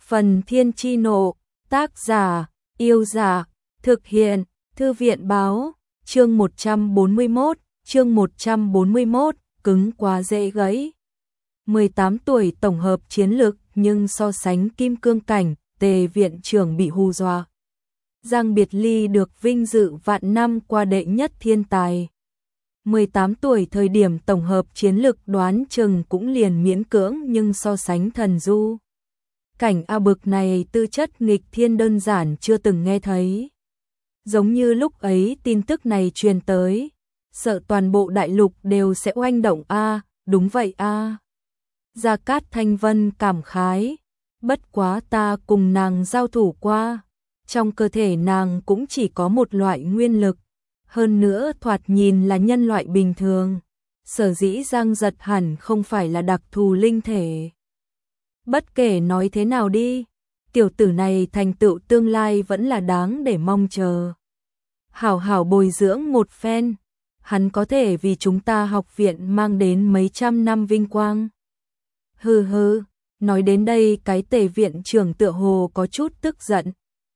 Phần Thiên Chi Nộ, tác giả, Yêu Giả, thực hiện, Thư viện Báo, chương 141, cứng quá dễ gãy. 18 tuổi tổng hợp chiến lực nhưng so sánh kim cương cảnh, Tề viện trưởng bị hù dọa. Giang Biệt Ly được vinh dự vạn năm qua đệ nhất thiên tài. 18 tuổi thời điểm tổng hợp chiến lực đoán chừng cũng liền miễn cưỡng nhưng so sánh thần du. Cảnh A bực này tư chất nghịch thiên đơn giản chưa từng nghe thấy. Giống như lúc ấy tin tức này truyền tới, sợ toàn bộ đại lục đều sẽ oanh động a, đúng vậy a. Gia Cát Thanh Vân cảm khái, bất quá ta cùng nàng giao thủ qua, trong cơ thể nàng cũng chỉ có một loại nguyên lực, hơn nữa thoạt nhìn là nhân loại bình thường, sở dĩ Giang Giật hẳn không phải là đặc thù linh thể. Bất kể nói thế nào đi, tiểu tử này thành tựu tương lai vẫn là đáng để mong chờ. Hảo hảo bồi dưỡng một phen, hắn có thể vì chúng ta học viện mang đến mấy trăm năm vinh quang. Hừ hừ, nói đến đây cái Tề viện trưởng tựa hồ có chút tức giận.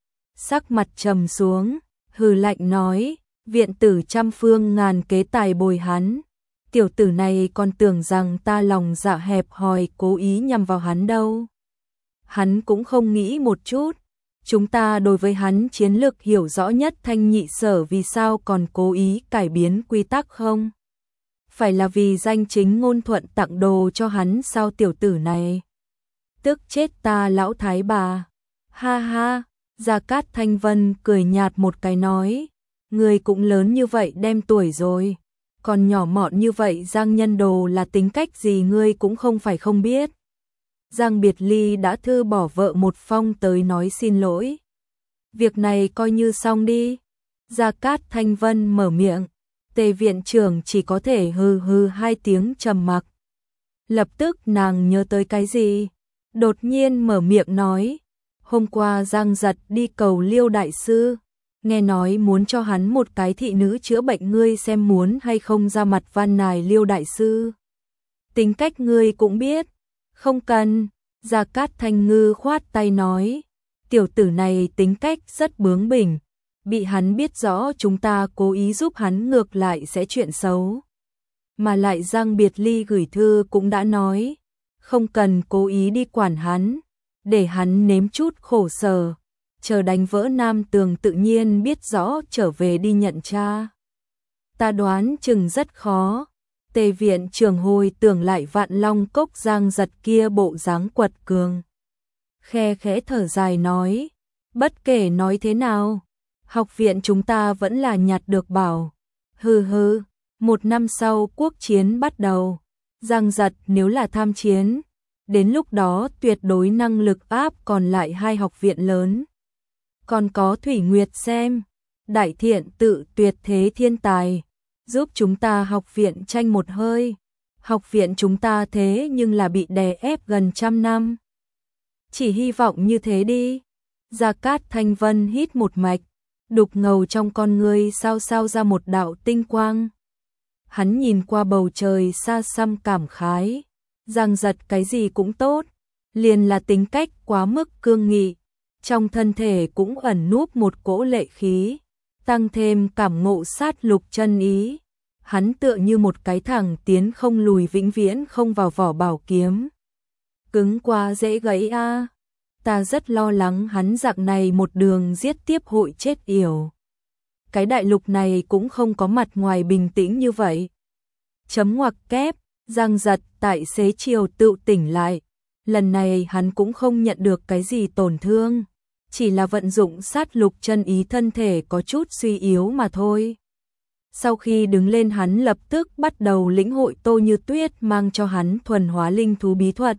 Sắc mặt trầm xuống, hừ lạnh nói, viện tử trăm phương ngàn kế tài bồi hắn. Tiểu tử này còn tưởng rằng ta lòng dạ hẹp hòi cố ý nhằm vào hắn đâu. Hắn cũng không nghĩ một chút, chúng ta đối với hắn chiến lược hiểu rõ nhất, Thanh Nhị Sở vì sao còn cố ý cải biến quy tắc không? Phải là vì danh chính ngôn thuận tặng đồ cho hắn sao tiểu tử này? Tức chết ta lão thái bà. Ha ha, Gia Cát Thanh Vân cười nhạt một cái nói, người cũng lớn như vậy đem tuổi rồi, còn nhỏ mọn như vậy Giang Nhân Đồ là tính cách gì ngươi cũng không phải không biết. Giang Biệt Ly đã thư bỏ vợ một phong tới nói xin lỗi. Việc này coi như xong đi. Gia Cát Thanh Vân mở miệng, Tề viện trưởng chỉ có thể hừ hừ hai tiếng trầm mặc. Lập tức nàng nhớ tới cái gì, đột nhiên mở miệng nói, hôm qua Giang Giật đi cầu Liêu đại sư, nghe nói muốn cho hắn một cái thị nữ chữa bệnh, ngươi xem muốn hay không ra mặt van nài Liêu đại sư. Tính cách ngươi cũng biết, không cần. Gia Cát Thanh Ngư khoát tay nói, tiểu tử này tính cách rất bướng bỉnh, bị hắn biết rõ chúng ta cố ý giúp hắn ngược lại sẽ chuyện xấu. Mà lại Giang Biệt Ly gửi thư cũng đã nói, không cần cố ý đi quản hắn, để hắn nếm chút khổ sở, chờ đánh vỡ Nam Tường tự nhiên biết rõ trở về đi nhận cha. Ta đoán chừng rất khó. Tề viện trưởng hồi tưởng lại Vạn Long Cốc Giang Giật kia bộ dáng quật cường, khe khẽ thở dài nói, bất kể nói thế nào, học viện chúng ta vẫn là nhặt được bảo. Hừ hừ, một năm sau quốc chiến bắt đầu, Giang Giật nếu là tham chiến, đến lúc đó tuyệt đối năng lực áp còn lại hai học viện lớn. Còn có Thủy Nguyệt xem, đại thiện tự tuyệt thế thiên tài, giúp chúng ta học viện tranh một hơi. Học viện chúng ta thế nhưng là bị đè ép gần 100 năm. Chỉ hy vọng như thế đi. Gia Cát Thanh Vân hít một mạch, đục ngầu trong con ngươi sao ra một đạo tinh quang. Hắn nhìn qua bầu trời xa xăm cảm khái, Giang Giật cái gì cũng tốt, liền là tính cách quá mức cương nghị, trong thân thể cũng ẩn núp một cỗ lệ khí, tăng thêm cảm ngộ sát lục chân ý. Hắn tựa như một cái thẳng tiến không lùi vĩnh viễn không vào vỏ bảo kiếm. Cứng quá dễ gãy a. Ta rất lo lắng hắn dạng này một đường giết tiếp hội chết yểu. Cái đại lục này cũng không có mặt ngoài bình tĩnh như vậy. Chấm ngoặc kép, Giang Giật tại xế chiều tự tỉnh lại. Lần này hắn cũng không nhận được cái gì tổn thương, chỉ là vận dụng sát lục chân ý thân thể có chút suy yếu mà thôi. Sau khi đứng lên hắn lập tức bắt đầu lĩnh hội Tô Như Tuyết mang cho hắn thuần hóa linh thú bí thuật.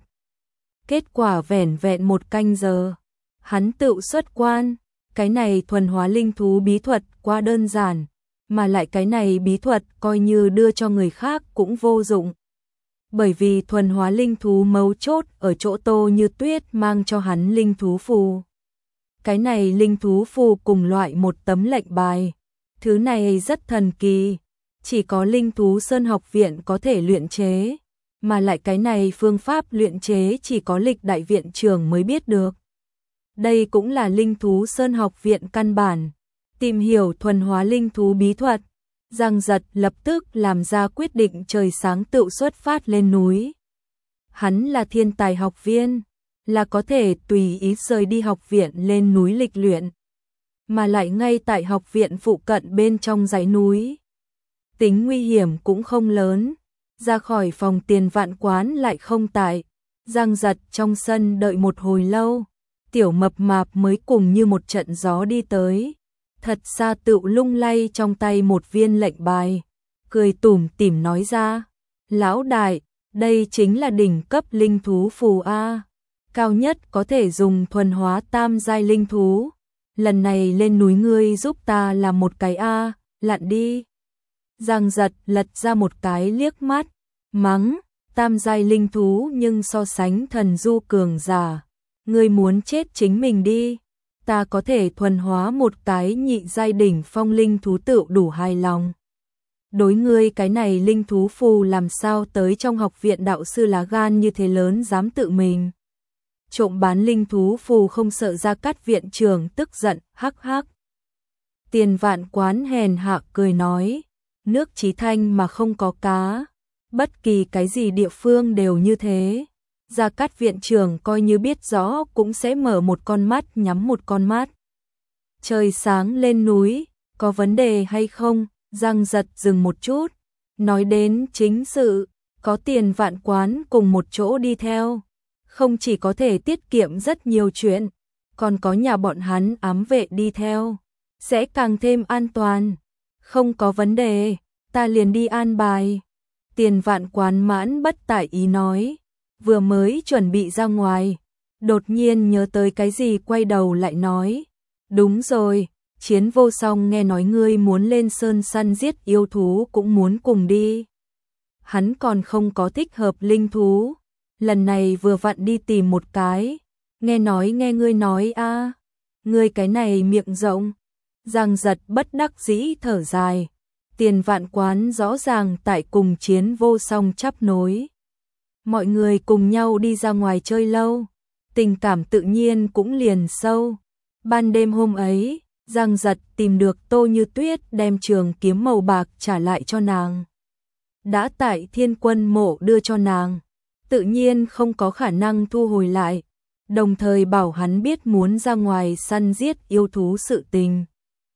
Kết quả vẻn vẹn 1 canh giờ, hắn tự xuất quan. Cái này thuần hóa linh thú bí thuật quá đơn giản, mà lại cái này bí thuật coi như đưa cho người khác cũng vô dụng. Bởi vì thuần hóa linh thú mấu chốt ở chỗ Tô Như Tuyết mang cho hắn linh thú phù. Cái này linh thú phù cùng loại một tấm lệnh bài. Thứ này rất thần kỳ, chỉ có linh thú sơn học viện có thể luyện chế, mà lại cái này phương pháp luyện chế chỉ có Lịch đại viện trưởng mới biết được. Đây cũng là Linh Thú Sơn học viện căn bản. Tìm hiểu thuần hóa linh thú bí thuật, Giang Giật lập tức làm ra quyết định trời sáng tự xuất phát lên núi. Hắn là thiên tài học viên, là có thể tùy ý rời đi học viện lên núi lịch luyện, mà lại ngay tại học viện phụ cận bên trong dãy núi. Tính nguy hiểm cũng không lớn, ra khỏi phòng Tiền Vạn Quán lại không tại. Giang Giật trong sân đợi một hồi lâu, tiểu mập mạp mới cùng như một trận gió đi tới. Thật xa tự lung lay trong tay một viên lệnh bài, cười tủm tỉm nói ra, lão đại, đây chính là đỉnh cấp linh thú phù A, cao nhất có thể dùng thuần hóa tam giai linh thú. Lần này lên núi ngươi giúp ta làm một cái A, lặn đi. Giang Giật lật ra một cái liếc mắt, mắng, tam giai linh thú nhưng so sánh thần du cường giả, ngươi muốn chết chính mình đi. Ta có thể thuần hóa một cái nhị giai đỉnh phong linh thú tự đủ hài lòng. Đối ngươi cái này linh thú phù làm sao tới trong học viện đạo sư lá gan như thế lớn dám tự mình trộm bán linh thú phù không sợ Gia Cát viện trưởng tức giận, hắc hắc. Tiền Vạn Quán hèn hạ cười nói, nước Chí Thanh mà không có cá, bất kỳ cái gì địa phương đều như thế. Gia Cát viện trưởng coi như biết rõ cũng sẽ mở một con mắt nhắm một con mắt. Trời sáng lên núi, có vấn đề hay không? Giang Giật dừng một chút, nói đến chính sự, có Tiền Vạn Quán cùng một chỗ đi theo, không chỉ có thể tiết kiệm rất nhiều chuyện, còn có nhà bọn hắn ám vệ đi theo, sẽ càng thêm an toàn. Không có vấn đề, ta liền đi an bài. Tiền Vạn Quán mãn bất tại ý nói, vừa mới chuẩn bị ra ngoài, đột nhiên nhớ tới cái gì quay đầu lại nói, đúng rồi, Chiến Vô Song nghe nói ngươi muốn lên sơn săn giết yêu thú cũng muốn cùng đi. Hắn còn không có thích hợp linh thú, lần này vừa vặn đi tìm một cái, nghe ngươi nói a, ngươi cái này miệng rộng. Giang Giật bất đắc dĩ thở dài, Tiền Vạn Quán rõ ràng tại cùng Chiến Vô Song chắp nối. Mọi người cùng nhau đi ra ngoài chơi lâu, tình cảm tự nhiên cũng liền sâu. Ban đêm hôm ấy, Giang Giật tìm được Tô Như Tuyết đem trường kiếm màu bạc trả lại cho nàng. Đã tại Thiên Quân mộ đưa cho nàng, tự nhiên không có khả năng thu hồi lại, đồng thời bảo hắn biết muốn ra ngoài săn giết yêu thú sự tình.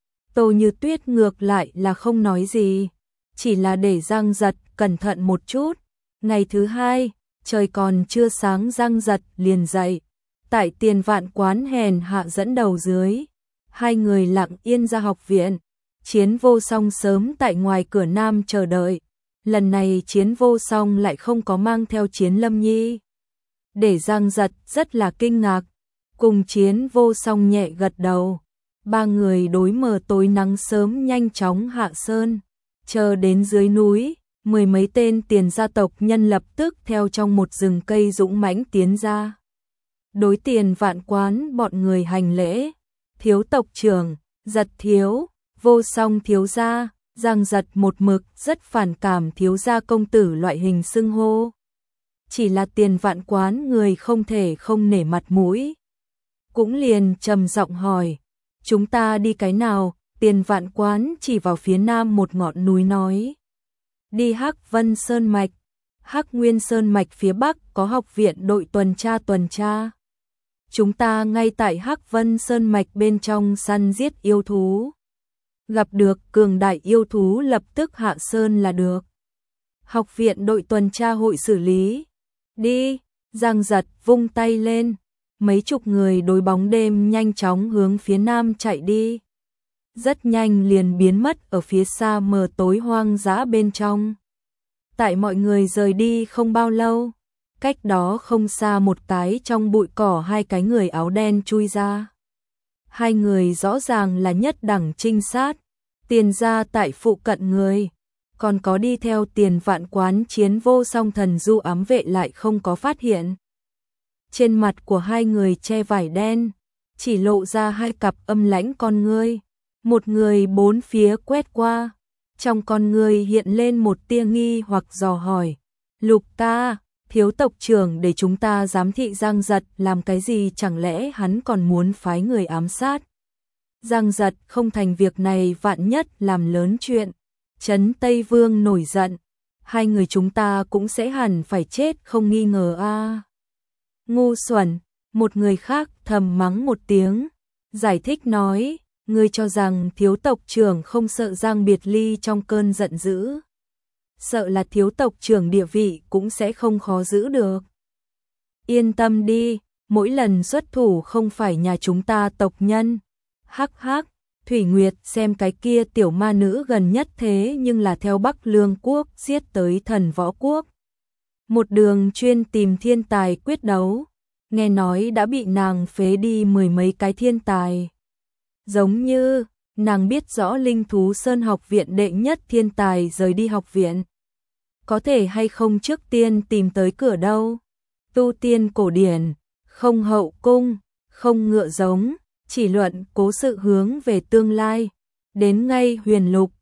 Tô Như Tuyết ngược lại là không nói gì, chỉ là để Giang Giật cẩn thận một chút. Ngày thứ hai, trời còn chưa sáng Giang Giật liền dậy, tại Tiền Vạn Quán hèn hạ dẫn đầu dưới, hai người lặng yên ra học viện. Chiến Vô Song sớm tại ngoài cửa nam chờ đợi, lần này Chiến Vô Song lại không có mang theo Chiến Lâm Nhi, để Giang Giật rất là kinh ngạc, cùng Chiến Vô Song nhẹ gật đầu. Ba người đối mờ tối nắng sớm nhanh chóng hạ sơn, chờ đến dưới núi, mười mấy tên Tiền gia tộc nhân lập tức theo trong một rừng cây dũng mãnh tiến ra. Đối Tiền Vạn Quán bọn người hành lễ, thiếu tộc trưởng, Giật thiếu, Vô Song thiếu gia. Giang Giật một mực rất phản cảm thiếu gia công tử loại hình xưng hô. Chỉ là Tiền Vạn Quán người không thể không nể mặt mũi, cũng liền trầm giọng hỏi, chúng ta đi cái nào? Tiền Vạn Quán chỉ vào phía nam một ngọn núi nói, đi Hắc Vân Sơn Mạch. Hắc Nguyên Sơn Mạch phía bắc có học viện đội tuần tra. Chúng ta ngay tại Hắc Vân Sơn Mạch bên trong săn giết yêu thú. Gặp được cường đại yêu thú lập tức hạ sơn là được. Học viện đội tuần tra hội xử lý. Đi, Giang Giật vung tay lên, mấy chục người đối bóng đêm nhanh chóng hướng phía nam chạy đi. Rất nhanh liền biến mất ở phía xa mờ tối hoang dã bên trong. Tại mọi người rời đi không bao lâu, cách đó không xa một cái trong bụi cỏ hai cái người áo đen chui ra. Hai người rõ ràng là nhất đẳng trinh sát, Tiền gia tại phụ cận người, còn có đi theo Tiền Vạn Quán Chiến Vô Song thần du ám vệ lại không có phát hiện. Trên mặt của hai người che vải đen, chỉ lộ ra hai cặp âm lãnh con ngươi, một người bốn phía quét qua, trong con ngươi hiện lên một tia nghi hoặc dò hỏi, Lục ca, thiếu tộc trưởng để chúng ta giám thị Giang Giật làm cái gì, chẳng lẽ hắn còn muốn phái người ám sát? Giang Giật không thành việc này vạn nhất làm lớn chuyện. Trấn Tây Vương nổi giận, hai người chúng ta cũng sẽ hẳn phải chết không nghi ngờ a. Ngu xuẩn, một người khác thầm mắng một tiếng, giải thích nói, ngươi cho rằng thiếu tộc trưởng không sợ Giang Biệt Ly trong cơn giận dữ. Sợ là thiếu tộc trưởng địa vị cũng sẽ không khó giữ được. Yên tâm đi, mỗi lần xuất thủ không phải nhà chúng ta tộc nhân. Hắc hắc, Thủy Nguyệt xem cái kia tiểu ma nữ gần nhất thế nhưng là theo Bắc Lương quốc giết tới Thần Võ quốc. Một đường chuyên tìm thiên tài quyết đấu, nghe nói đã bị nàng phế đi 10 mấy cái thiên tài. Giống như, nàng biết rõ Linh Thú Sơn học viện đệ nhất thiên tài rời đi học viện. Có thể hay không trước tiên tìm tới cửa đâu. Tu tiên cổ điển, không hậu cung, không ngựa giống, chỉ luận cố sự hướng về tương lai. Đến ngay huyền lục,